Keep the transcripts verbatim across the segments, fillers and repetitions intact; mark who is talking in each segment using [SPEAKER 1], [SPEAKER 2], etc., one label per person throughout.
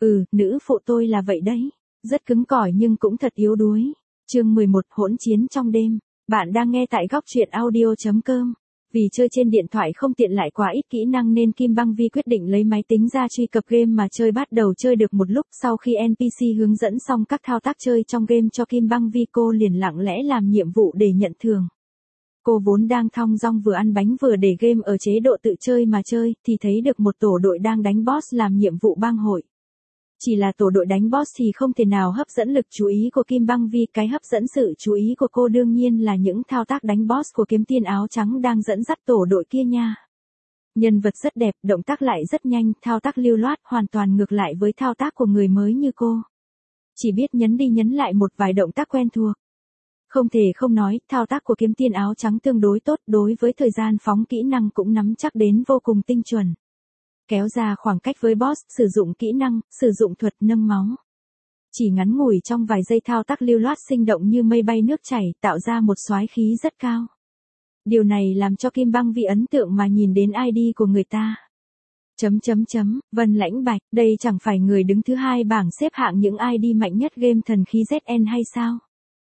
[SPEAKER 1] Ừ, nữ phụ tôi là vậy đấy. Rất cứng cỏi nhưng cũng thật yếu đuối. Chương mười một hỗn chiến trong đêm. Bạn đang nghe tại góc truyện audio chấm com. Vì chơi trên điện thoại không tiện lại quá ít kỹ năng nên Kim Băng Vi quyết định lấy máy tính ra truy cập game mà chơi. Bắt đầu chơi được một lúc sau khi en pê xê hướng dẫn xong các thao tác chơi trong game cho Kim Băng Vi, cô liền lặng lẽ làm nhiệm vụ để nhận thưởng. Cô vốn đang thong dong vừa ăn bánh vừa để game ở chế độ tự chơi mà chơi thì thấy được một tổ đội đang đánh boss làm nhiệm vụ bang hội. Chỉ là tổ đội đánh boss thì không thể nào hấp dẫn lực chú ý của Kim Băng Vi, cái hấp dẫn sự chú ý của cô đương nhiên là những thao tác đánh boss của kiếm tiên áo trắng đang dẫn dắt tổ đội kia nha. Nhân vật rất đẹp, động tác lại rất nhanh, thao tác lưu loát, hoàn toàn ngược lại với thao tác của người mới như cô. Chỉ biết nhấn đi nhấn lại một vài động tác quen thuộc. Không thể không nói, thao tác của kiếm tiên áo trắng tương đối tốt, đối với thời gian phóng kỹ năng cũng nắm chắc đến vô cùng tinh chuẩn. Kéo ra khoảng cách với boss, sử dụng kỹ năng, sử dụng thuật nâng máu. Chỉ ngắn ngủi trong vài giây thao tác lưu loát sinh động như mây bay nước chảy, tạo ra một soái khí rất cao. Điều này làm cho Kim Băng Vi ấn tượng mà nhìn đến i đê của người ta. Chấm chấm chấm, Vân Lãnh Bạch, đây chẳng phải người đứng thứ hai bảng xếp hạng những i đê mạnh nhất game thần khí zét en hay sao?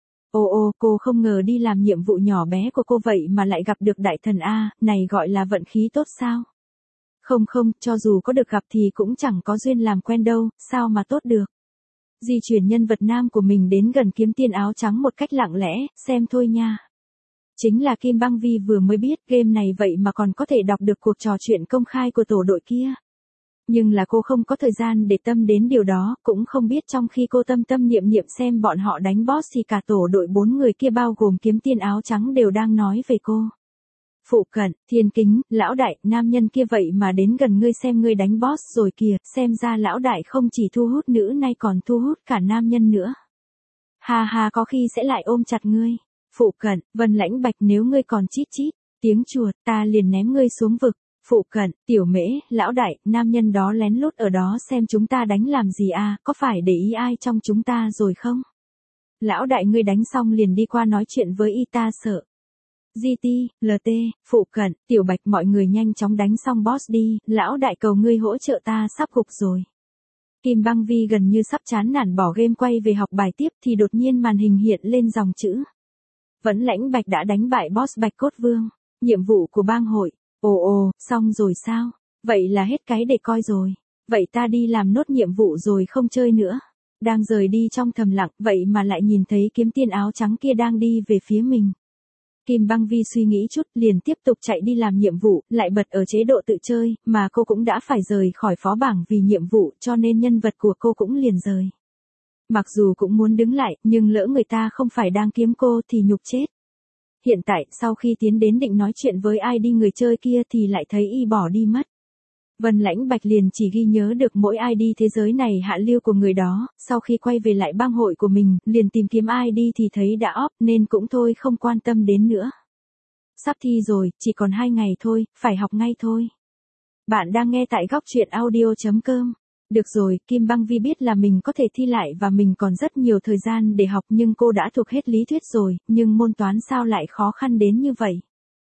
[SPEAKER 1] Ô ô, cô không ngờ đi làm nhiệm vụ nhỏ bé của cô vậy mà lại gặp được đại thần A, này gọi là vận khí tốt sao? Không không, cho dù có được gặp thì cũng chẳng có duyên làm quen đâu, sao mà tốt được. Di chuyển nhân vật nam của mình đến gần kiếm tiên áo trắng một cách lặng lẽ, xem thôi nha. Chính là Kim Băng Vi vừa mới biết game này vậy mà còn có thể đọc được cuộc trò chuyện công khai của tổ đội kia. Nhưng là cô không có thời gian để tâm đến điều đó, cũng không biết trong khi cô tâm tâm niệm niệm xem bọn họ đánh boss thì cả tổ đội bốn người kia bao gồm kiếm tiên áo trắng đều đang nói về cô. Phụ cận, thiên kính, lão đại, nam nhân kia vậy mà đến gần ngươi xem ngươi đánh boss rồi kìa, xem ra lão đại không chỉ thu hút nữ nay còn thu hút cả nam nhân nữa. Ha ha, có khi sẽ lại ôm chặt ngươi. Phụ cận, Vân Lãnh Bạch, nếu ngươi còn chít chít, tiếng chuột, ta liền ném ngươi xuống vực. Phụ cận, Tiểu Mễ, lão đại, nam nhân đó lén lút ở đó xem chúng ta đánh làm gì à, có phải để ý ai trong chúng ta rồi không? Lão đại, ngươi đánh xong liền đi qua nói chuyện với y ta sợ. giê tê, lờ tê, phụ cận, Tiểu Bạch, mọi người nhanh chóng đánh xong boss đi, lão đại cầu ngươi hỗ trợ ta sắp gục rồi. Kim Băng Vi gần như sắp chán nản bỏ game quay về học bài tiếp thì đột nhiên màn hình hiện lên dòng chữ. Vẫn Lãnh Bạch đã đánh bại boss Bạch Cốt Vương, nhiệm vụ của bang hội. Ồ ồ, xong rồi sao? Vậy là hết cái để coi rồi. Vậy ta đi làm nốt nhiệm vụ rồi không chơi nữa. Đang rời đi trong thầm lặng, vậy mà lại nhìn thấy kiếm tiên áo trắng kia đang đi về phía mình. Kim Băng Vi suy nghĩ chút, liền tiếp tục chạy đi làm nhiệm vụ, lại bật ở chế độ tự chơi, mà cô cũng đã phải rời khỏi phó bảng vì nhiệm vụ, cho nên nhân vật của cô cũng liền rời. Mặc dù cũng muốn đứng lại, nhưng lỡ người ta không phải đang kiếm cô thì nhục chết. Hiện tại, sau khi tiến đến định nói chuyện với i đê người chơi kia thì lại thấy y bỏ đi mất. Vân Lãnh Bạch liền chỉ ghi nhớ được mỗi i đê thế giới này hạ lưu của người đó, sau khi quay về lại bang hội của mình, liền tìm kiếm i đê thì thấy đã off nên cũng thôi không quan tâm đến nữa. Sắp thi rồi, chỉ còn hai ngày thôi, phải học ngay thôi. Bạn đang nghe tại góc truyện audio chấm com. Được rồi, Kim Băng Vi biết là mình có thể thi lại và mình còn rất nhiều thời gian để học nhưng cô đã thuộc hết lý thuyết rồi, nhưng môn toán sao lại khó khăn đến như vậy?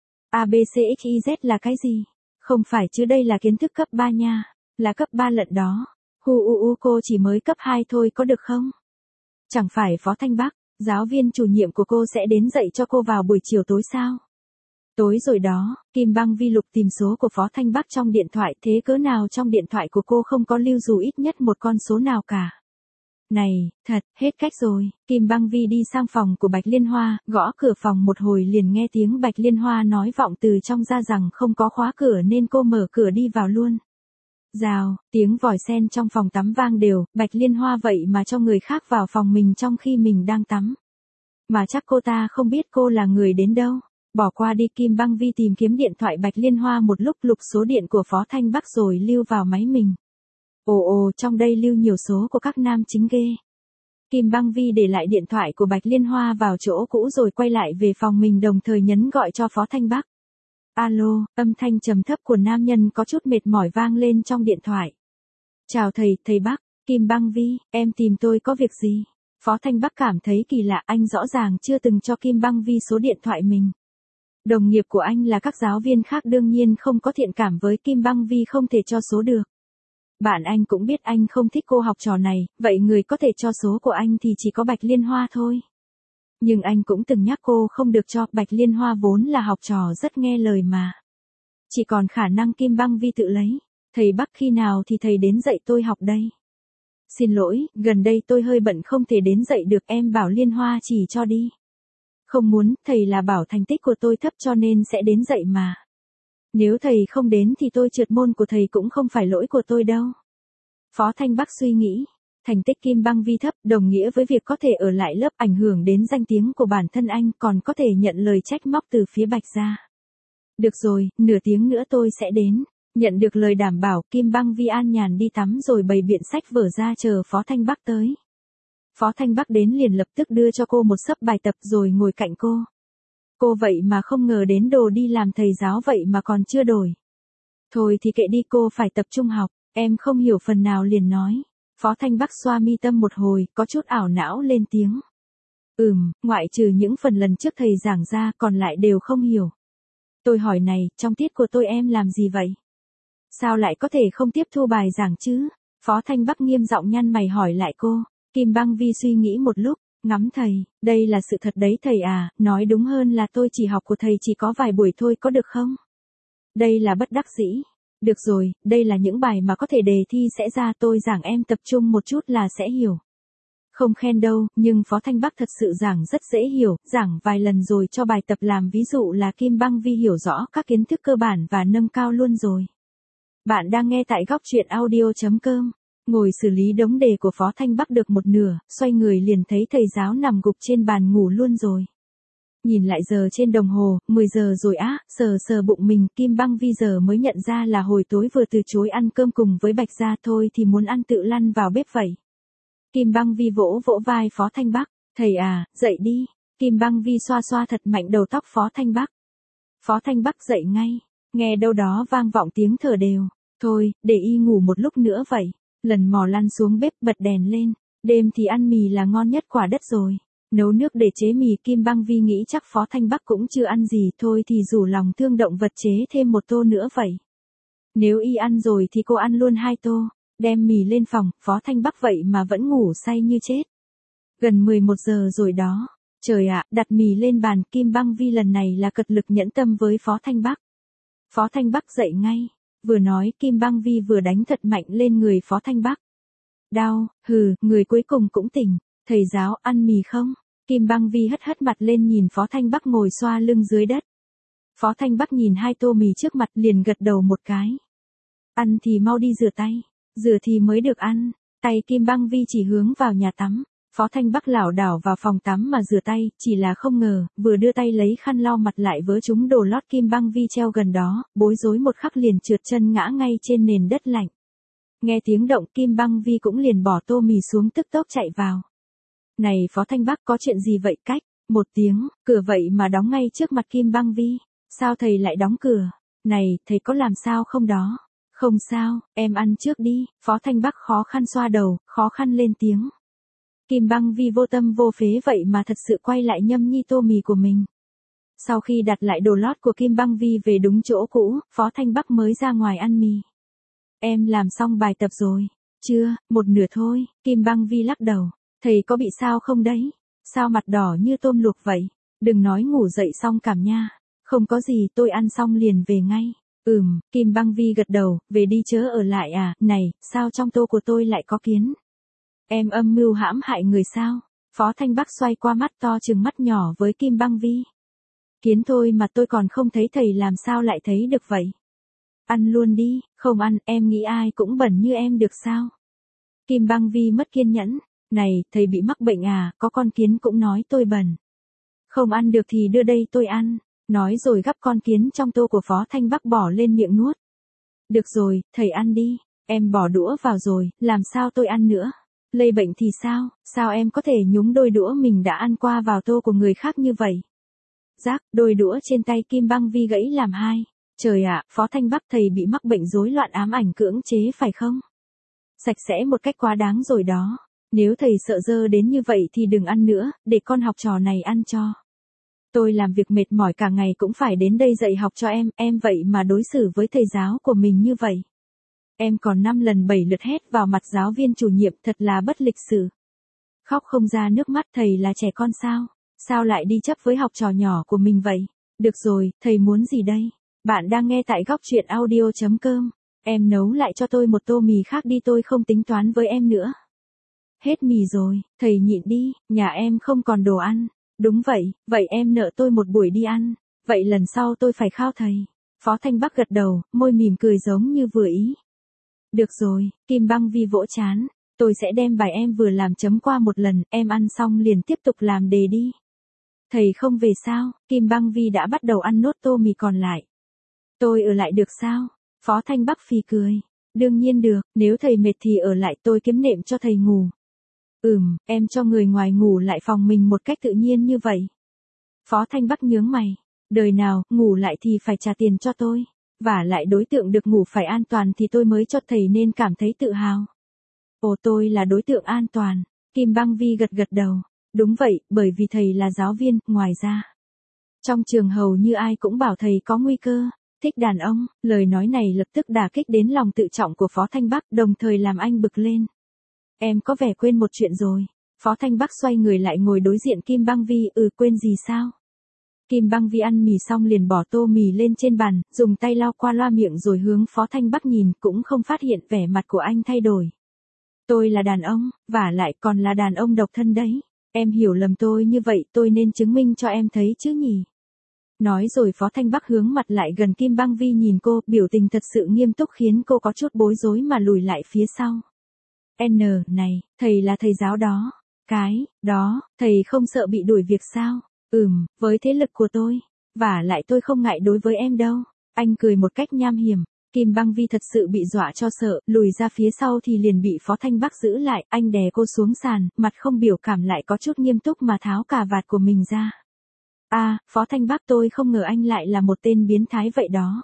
[SPEAKER 1] A B C X Y Z là cái gì? Không phải chứ, đây là kiến thức cấp ba nha, là cấp ba lận đó. Hu u u, cô chỉ mới cấp hai thôi có được không? Chẳng phải Phó Thanh Bắc, giáo viên chủ nhiệm của cô sẽ đến dạy cho cô vào buổi chiều tối sao? Tối rồi đó, Kim Băng Vi lục tìm số của Phó Thanh Bắc trong điện thoại, thế cớ nào trong điện thoại của cô không có lưu dù ít nhất một con số nào cả. Này, thật, hết cách rồi. Kim Băng Vi đi sang phòng của Bạch Liên Hoa, gõ cửa phòng một hồi liền nghe tiếng Bạch Liên Hoa nói vọng từ trong ra rằng không có khóa cửa nên cô mở cửa đi vào luôn. Rào, tiếng vòi sen trong phòng tắm vang đều, Bạch Liên Hoa vậy mà cho người khác vào phòng mình trong khi mình đang tắm. Mà chắc cô ta không biết cô là người đến đâu. Bỏ qua đi, Kim Băng Vi tìm kiếm điện thoại Bạch Liên Hoa một lúc, lục số điện của Phó Thanh Bắc rồi lưu vào máy mình. Ồ ồ, trong đây lưu nhiều số của các nam chính ghê. Kim Băng Vi để lại điện thoại của Bạch Liên Hoa vào chỗ cũ rồi quay lại về phòng mình, đồng thời nhấn gọi cho Phó Thanh Bắc. Alo, âm thanh trầm thấp của nam nhân có chút mệt mỏi vang lên trong điện thoại. Chào thầy, thầy Bắc. Kim Băng Vi, em tìm tôi có việc gì? Phó Thanh Bắc cảm thấy kỳ lạ, anh rõ ràng chưa từng cho Kim Băng Vi số điện thoại mình. Đồng nghiệp của anh là các giáo viên khác đương nhiên không có thiện cảm với Kim Băng Vi không thể cho số được. Bạn anh cũng biết anh không thích cô học trò này, vậy người có thể cho số của anh thì chỉ có Bạch Liên Hoa thôi. Nhưng anh cũng từng nhắc cô không được cho, Bạch Liên Hoa vốn là học trò rất nghe lời mà. Chỉ còn khả năng Kim Băng Vi tự lấy. Thầy Bắc khi nào thì thầy đến dạy tôi học đây? Xin lỗi, gần đây tôi hơi bận không thể đến dạy được, em bảo Liên Hoa chỉ cho đi. Không muốn, thầy là bảo thành tích của tôi thấp cho nên sẽ đến dạy mà. Nếu thầy không đến thì tôi trượt môn của thầy cũng không phải lỗi của tôi đâu. Phó Thanh Bắc suy nghĩ, thành tích Kim Băng Vi thấp đồng nghĩa với việc có thể ở lại lớp ảnh hưởng đến danh tiếng của bản thân anh, còn có thể nhận lời trách móc từ phía Bạch gia. Được rồi, nửa tiếng nữa tôi sẽ đến. Nhận được lời đảm bảo, Kim Băng Vi an nhàn đi tắm rồi bày biện sách vở ra chờ Phó Thanh Bắc tới. Phó Thanh Bắc đến liền lập tức đưa cho cô một xấp bài tập rồi ngồi cạnh cô. Cô vậy mà không ngờ đến đồ đi làm thầy giáo vậy mà còn chưa đổi. Thôi thì kệ đi, cô phải tập trung học, em không hiểu phần nào liền nói. Phó Thanh Bắc xoa mi tâm một hồi, có chút ảo não lên tiếng. Ừm, ngoại trừ những phần lần trước thầy giảng ra còn lại đều không hiểu. Tôi hỏi này, trong tiết của tôi em làm gì vậy? Sao lại có thể không tiếp thu bài giảng chứ? Phó Thanh Bắc nghiêm giọng nhăn mày hỏi lại cô. Kim Băng Vi suy nghĩ một lúc, ngắm thầy, đây là sự thật đấy thầy à, nói đúng hơn là tôi chỉ học của thầy chỉ có vài buổi thôi có được không? Đây là bất đắc dĩ. Được rồi, đây là những bài mà có thể đề thi sẽ ra, tôi giảng em tập trung một chút là sẽ hiểu. Không khen đâu, nhưng Phó Thanh Bắc thật sự giảng rất dễ hiểu, giảng vài lần rồi cho bài tập làm ví dụ là Kim Băng Vi hiểu rõ các kiến thức cơ bản và nâng cao luôn rồi. Bạn đang nghe tại góc truyện audio chấm com. Ngồi xử lý đống đề của Phó Thanh Bắc được một nửa, xoay người liền thấy thầy giáo nằm gục trên bàn ngủ luôn rồi. Nhìn lại giờ trên đồng hồ, mười giờ rồi á, sờ sờ bụng mình, Kim Băng Vi giờ mới nhận ra là hồi tối vừa từ chối ăn cơm cùng với Bạch gia, thôi thì muốn ăn tự lăn vào bếp vậy. Kim Băng Vi vỗ vỗ vai Phó Thanh Bắc, thầy à, dậy đi. Kim Băng Vi xoa xoa thật mạnh đầu tóc Phó Thanh Bắc. Phó Thanh Bắc dậy ngay, nghe đâu đó vang vọng tiếng thở đều. Thôi, để y ngủ một lúc nữa vậy. Lần mò lăn xuống bếp bật đèn lên. Đêm thì ăn mì là ngon nhất quả đất rồi. Nấu nước để chế mì, Kim Băng Vi nghĩ chắc Phó Thanh Bắc cũng chưa ăn gì, thôi thì rủ lòng thương động vật chế thêm một tô nữa vậy. Nếu y ăn rồi thì cô ăn luôn hai tô. Đem mì lên phòng, Phó Thanh Bắc vậy mà vẫn ngủ say như chết. Gần mười một giờ rồi đó. Trời ạ, đặt mì lên bàn, Kim Băng Vi lần này là cật lực nhẫn tâm với Phó Thanh Bắc. Phó Thanh Bắc dậy ngay. Vừa nói, Kim Băng Vi vừa đánh thật mạnh lên người Phó Thanh Bắc. Đau, hừ, người cuối cùng cũng tỉnh. Thầy giáo, ăn mì không? Kim Băng Vi hất hất mặt lên nhìn Phó Thanh Bắc ngồi xoa lưng dưới đất. Phó Thanh Bắc nhìn hai tô mì trước mặt liền gật đầu một cái. Ăn thì mau đi rửa tay. Rửa thì mới được ăn. Tay Kim Băng Vi chỉ hướng vào nhà tắm. Phó Thanh Bắc lảo đảo vào phòng tắm mà rửa tay, chỉ là không ngờ, vừa đưa tay lấy khăn lau mặt lại vớ trúng đồ lót Kim Băng Vi treo gần đó, bối rối một khắc liền trượt chân ngã ngay trên nền đất lạnh. Nghe tiếng động, Kim Băng Vi cũng liền bỏ tô mì xuống tức tốc chạy vào. Này Phó Thanh Bắc, có chuyện gì vậy? Cách một tiếng, cửa vậy mà đóng ngay trước mặt Kim Băng Vi. Sao thầy lại đóng cửa? Này, thầy có làm sao không đó? Không sao, em ăn trước đi. Phó Thanh Bắc khó khăn xoa đầu, khó khăn lên tiếng. Kim Băng Vi vô tâm vô phế vậy mà thật sự quay lại nhâm nhi tô mì của mình. Sau khi đặt lại đồ lót của Kim Băng Vi về đúng chỗ cũ, Phó Thanh Bắc mới ra ngoài ăn mì. Em làm xong bài tập rồi? Chưa, một nửa thôi. Kim Băng Vi lắc đầu. Thầy có bị sao không đấy? Sao mặt đỏ như tôm luộc vậy? Đừng nói ngủ dậy xong cảm nha. Không có gì, tôi ăn xong liền về ngay. Ừm, Kim Băng Vi gật đầu, về đi chớ ở lại à? Này, sao trong tô của tôi lại có kiến? Em âm mưu hãm hại người sao? Phó Thanh Bắc xoay qua mắt to trừng mắt nhỏ với Kim Băng Vi. Kiến thôi mà tôi còn không thấy, thầy làm sao lại thấy được vậy? Ăn luôn đi. Không ăn, em nghĩ ai cũng bẩn như em được sao? Kim Băng Vi mất kiên nhẫn. Này, thầy bị mắc bệnh à, có con kiến cũng nói tôi bẩn. Không ăn được thì đưa đây tôi ăn. Nói rồi gắp con kiến trong tô của Phó Thanh Bắc bỏ lên miệng nuốt. Được rồi, thầy ăn đi. Em bỏ đũa vào rồi, làm sao tôi ăn nữa? Lây bệnh thì sao? Sao em có thể nhúng đôi đũa mình đã ăn qua vào tô của người khác như vậy? Rác, đôi đũa trên tay Kim Băng Vi gãy làm hai. Trời ạ, Phó Thanh Bắc, thầy bị mắc bệnh rối loạn ám ảnh cưỡng chế phải không? Sạch sẽ một cách quá đáng rồi đó. Nếu thầy sợ dơ đến như vậy thì đừng ăn nữa, để con học trò này ăn cho. Tôi làm việc mệt mỏi cả ngày cũng phải đến đây dạy học cho em, em vậy mà đối xử với thầy giáo của mình như vậy. Em còn năm lần bảy lượt hét vào mặt giáo viên chủ nhiệm, thật là bất lịch sự. Khóc không ra nước mắt, thầy là trẻ con sao? Sao lại đi chấp với học trò nhỏ của mình vậy? Được rồi, thầy muốn gì đây? Bạn đang nghe tại góc truyện audio chấm com. Em nấu lại cho tôi một tô mì khác đi, tôi không tính toán với em nữa. Hết mì rồi, thầy nhịn đi, nhà em không còn đồ ăn. Đúng vậy, vậy em nợ tôi một buổi đi ăn. Vậy lần sau tôi phải khao thầy. Phó Thanh Bắc gật đầu, môi mỉm cười giống như vừa ý. Được rồi, Kim Băng Vi vỗ chán. Tôi sẽ đem bài em vừa làm chấm qua một lần, em ăn xong liền tiếp tục làm đề đi. Thầy không về sao? Kim Băng Vi đã bắt đầu ăn nốt tô mì còn lại. Tôi ở lại được sao? Phó Thanh Bắc phì cười. Đương nhiên được, nếu thầy mệt thì ở lại, tôi kiếm nệm cho thầy ngủ. Ừm, em cho người ngoài ngủ lại phòng mình một cách tự nhiên như vậy. Phó Thanh Bắc nhướng mày. Đời nào, ngủ lại thì phải trả tiền cho tôi. Và lại đối tượng được ngủ phải an toàn thì tôi mới cho thầy nên cảm thấy tự hào. Ồ, tôi là đối tượng an toàn. Kim Băng Vi gật gật đầu. Đúng vậy, bởi vì thầy là giáo viên, ngoài ra. Trong trường hầu như ai cũng bảo thầy có nguy cơ, thích đàn ông. Lời nói này lập tức đả kích đến lòng tự trọng của Phó Thanh Bắc, đồng thời làm anh bực lên. Em có vẻ quên một chuyện rồi. Phó Thanh Bắc xoay người lại ngồi đối diện Kim Băng Vi. Ừ, quên gì sao? Kim Băng Vi ăn mì xong liền bỏ tô mì lên trên bàn, dùng tay lau qua loa miệng rồi hướng Phó Thanh Bắc nhìn, cũng không phát hiện vẻ mặt của anh thay đổi. Tôi là đàn ông, vả lại còn là đàn ông độc thân đấy. Em hiểu lầm tôi như vậy, tôi nên chứng minh cho em thấy chứ nhỉ? Nói rồi Phó Thanh Bắc hướng mặt lại gần Kim Băng Vi nhìn cô, biểu tình thật sự nghiêm túc khiến cô có chút bối rối mà lùi lại phía sau. N, này, thầy là thầy giáo đó. Cái, đó, thầy không sợ bị đuổi việc sao? Ừm, với thế lực của tôi. Vả lại tôi không ngại đối với em đâu. Anh cười một cách nham hiểm. Kim Băng Vi thật sự bị dọa cho sợ, lùi ra phía sau thì liền bị Phó Thanh Bắc giữ lại, anh đè cô xuống sàn, mặt không biểu cảm lại có chút nghiêm túc mà tháo cà vạt của mình ra. À, Phó Thanh Bắc, tôi không ngờ anh lại là một tên biến thái vậy đó.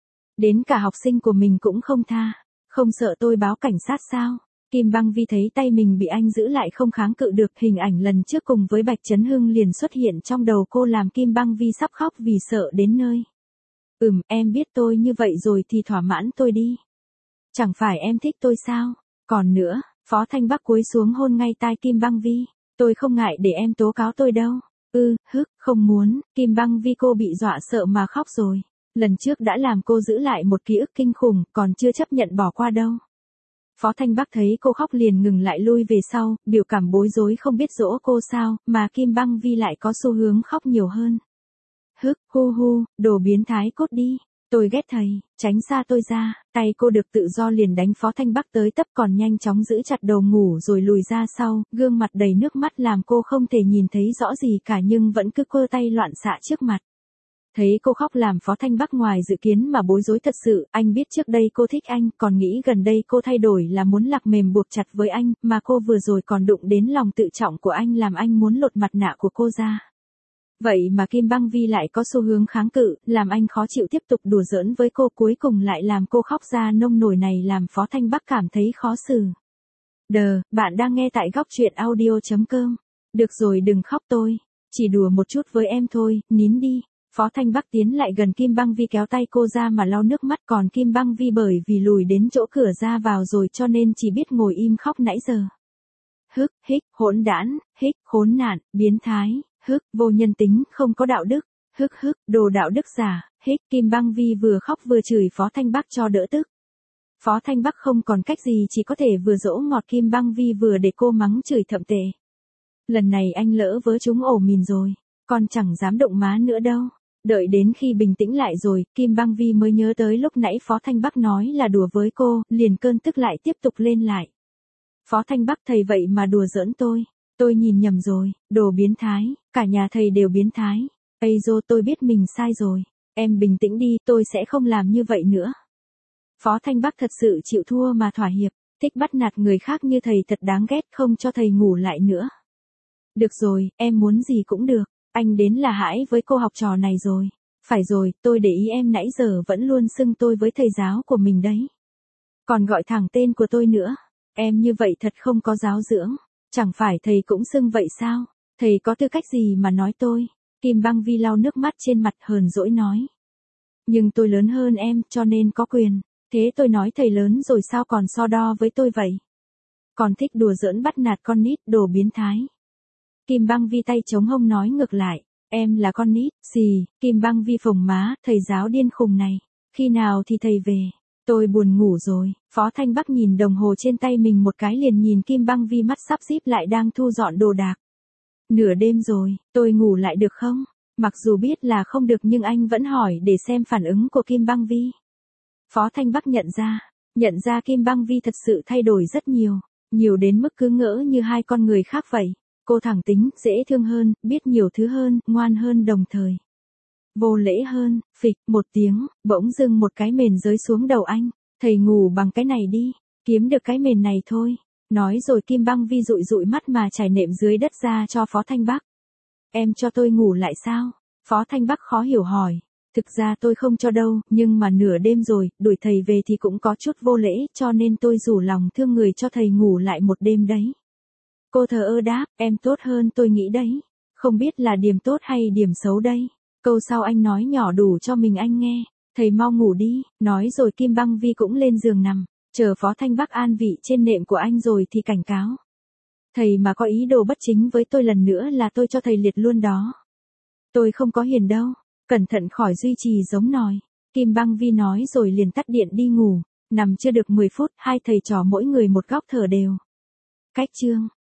[SPEAKER 1] Đến cả học sinh của mình cũng không tha, không sợ tôi báo cảnh sát sao? Kim Băng Vi thấy tay mình bị anh giữ lại không kháng cự được, hình ảnh lần trước cùng với Bạch Chấn Hưng liền xuất hiện trong đầu cô làm Kim Băng Vi sắp khóc vì sợ đến nơi. Ừm, em biết tôi như vậy rồi thì thỏa mãn tôi đi. Chẳng phải em thích tôi sao? Còn nữa, Phó Thanh Bắc cúi xuống hôn ngay tai Kim Băng Vi. Tôi không ngại để em tố cáo tôi đâu. Ừ, hức, không muốn. Kim Băng Vi cô bị dọa sợ mà khóc rồi. Lần trước đã làm cô giữ lại một ký ức kinh khủng, còn chưa chấp nhận bỏ qua đâu. Phó Thanh Bắc thấy cô khóc liền ngừng lại lui về sau, biểu cảm bối rối không biết dỗ cô sao, mà Kim Băng Vi lại có xu hướng khóc nhiều hơn. Hức, hu hu, đồ biến thái cốt đi. Tôi ghét thầy, tránh xa tôi ra. Tay cô được tự do liền đánh Phó Thanh Bắc tới tấp, còn nhanh chóng giữ chặt đầu ngủ rồi lùi ra sau, gương mặt đầy nước mắt làm cô không thể nhìn thấy rõ gì cả nhưng vẫn cứ quơ tay loạn xạ trước mặt. Thấy cô khóc làm Phó Thanh Bắc ngoài dự kiến mà bối rối thật sự, anh biết trước đây cô thích anh, còn nghĩ gần đây cô thay đổi là muốn lạc mềm buộc chặt với anh, mà cô vừa rồi còn đụng đến lòng tự trọng của anh làm anh muốn lột mặt nạ của cô ra. Vậy mà Kim Băng Vi lại có xu hướng kháng cự, làm anh khó chịu tiếp tục đùa giỡn với cô, cuối cùng lại làm cô khóc ra nông nổi này làm Phó Thanh Bắc cảm thấy khó xử. Đờ, bạn đang nghe tại góc truyện audio chấm com. Được rồi, đừng khóc, tôi chỉ đùa một chút với em thôi, nín đi. Phó Thanh Bắc tiến lại gần Kim Băng Vi kéo tay cô ra mà lau nước mắt, còn Kim Băng Vi bởi vì lùi đến chỗ cửa ra vào rồi cho nên chỉ biết ngồi im khóc nãy giờ. Hức, hích, hỗn đản, hích, khốn nạn, biến thái, hức, vô nhân tính, không có đạo đức, hức hức, đồ đạo đức giả, hích. Kim Băng Vi vừa khóc vừa chửi Phó Thanh Bắc cho đỡ tức. Phó Thanh Bắc không còn cách gì chỉ có thể vừa dỗ ngọt Kim Băng Vi vừa để cô mắng chửi thậm tệ. Lần này anh lỡ vớ trúng ổ mìn rồi, con chẳng dám động má nữa đâu. Đợi đến khi bình tĩnh lại rồi, Kim Băng Vi mới nhớ tới lúc nãy Phó Thanh Bắc nói là đùa với cô, liền cơn tức lại tiếp tục lên lại. Phó Thanh Bắc, thầy vậy mà đùa giỡn tôi, tôi nhìn nhầm rồi, đồ biến thái, cả nhà thầy đều biến thái. Ây dô, tôi biết mình sai rồi, em bình tĩnh đi, tôi sẽ không làm như vậy nữa. Phó Thanh Bắc thật sự chịu thua mà thỏa hiệp, thích bắt nạt người khác như thầy thật đáng ghét, không cho thầy ngủ lại nữa. Được rồi, em muốn gì cũng được. Anh đến là hãi với cô học trò này rồi. Phải rồi, tôi để ý em nãy giờ vẫn luôn xưng tôi với thầy giáo của mình đấy. Còn gọi thẳng tên của tôi nữa. Em như vậy thật không có giáo dưỡng. Chẳng phải thầy cũng xưng vậy sao? Thầy có tư cách gì mà nói tôi? Kim Băng Vi lau nước mắt trên mặt hờn dỗi nói. Nhưng tôi lớn hơn em cho nên có quyền. Thế tôi nói thầy lớn rồi sao còn so đo với tôi vậy? Còn thích đùa giỡn bắt nạt con nít, đồ biến thái. Kim Băng Vi tay chống hông nói ngược lại, em là con nít, xì. Kim Băng Vi phồng má, thầy giáo điên khùng này, khi nào thì thầy về? Tôi buồn ngủ rồi. Phó Thanh Bắc nhìn đồng hồ trên tay mình một cái liền nhìn Kim Băng Vi mắt sắp díp lại đang thu dọn đồ đạc. Nửa đêm rồi, tôi ngủ lại được không? Mặc dù biết là không được nhưng anh vẫn hỏi để xem phản ứng của Kim Băng Vi. Phó Thanh Bắc nhận ra, nhận ra Kim Băng Vi thật sự thay đổi rất nhiều, nhiều đến mức cứ ngỡ như hai con người khác vậy. Cô thẳng tính, dễ thương hơn, biết nhiều thứ hơn, ngoan hơn đồng thời. Vô lễ hơn. Phịch, một tiếng, bỗng dưng một cái mền rơi xuống đầu anh. Thầy ngủ bằng cái này đi, kiếm được cái mền này thôi. Nói rồi Kim Băng Vi dụi dụi mắt mà trải nệm dưới đất ra cho Phó Thanh Bắc. Em cho tôi ngủ lại sao? Phó Thanh Bắc khó hiểu hỏi. Thực ra tôi không cho đâu, nhưng mà nửa đêm rồi, đuổi thầy về thì cũng có chút vô lễ, cho nên tôi rủ lòng thương người cho thầy ngủ lại một đêm đấy. Cô thờ ơ đáp, em tốt hơn tôi nghĩ đấy. Không biết là điểm tốt hay điểm xấu đây. Câu sau anh nói nhỏ đủ cho mình anh nghe. Thầy mau ngủ đi. Nói rồi Kim Băng Vi cũng lên giường nằm. Chờ Phó Thanh Bắc an vị trên nệm của anh rồi thì cảnh cáo. Thầy mà có ý đồ bất chính với tôi lần nữa là tôi cho thầy liệt luôn đó. Tôi không có hiền đâu. Cẩn thận khỏi duy trì giống nòi. Kim Băng Vi nói rồi liền tắt điện đi ngủ. Nằm chưa được mười phút, hai thầy trò mỗi người một góc thở đều. Cách chương.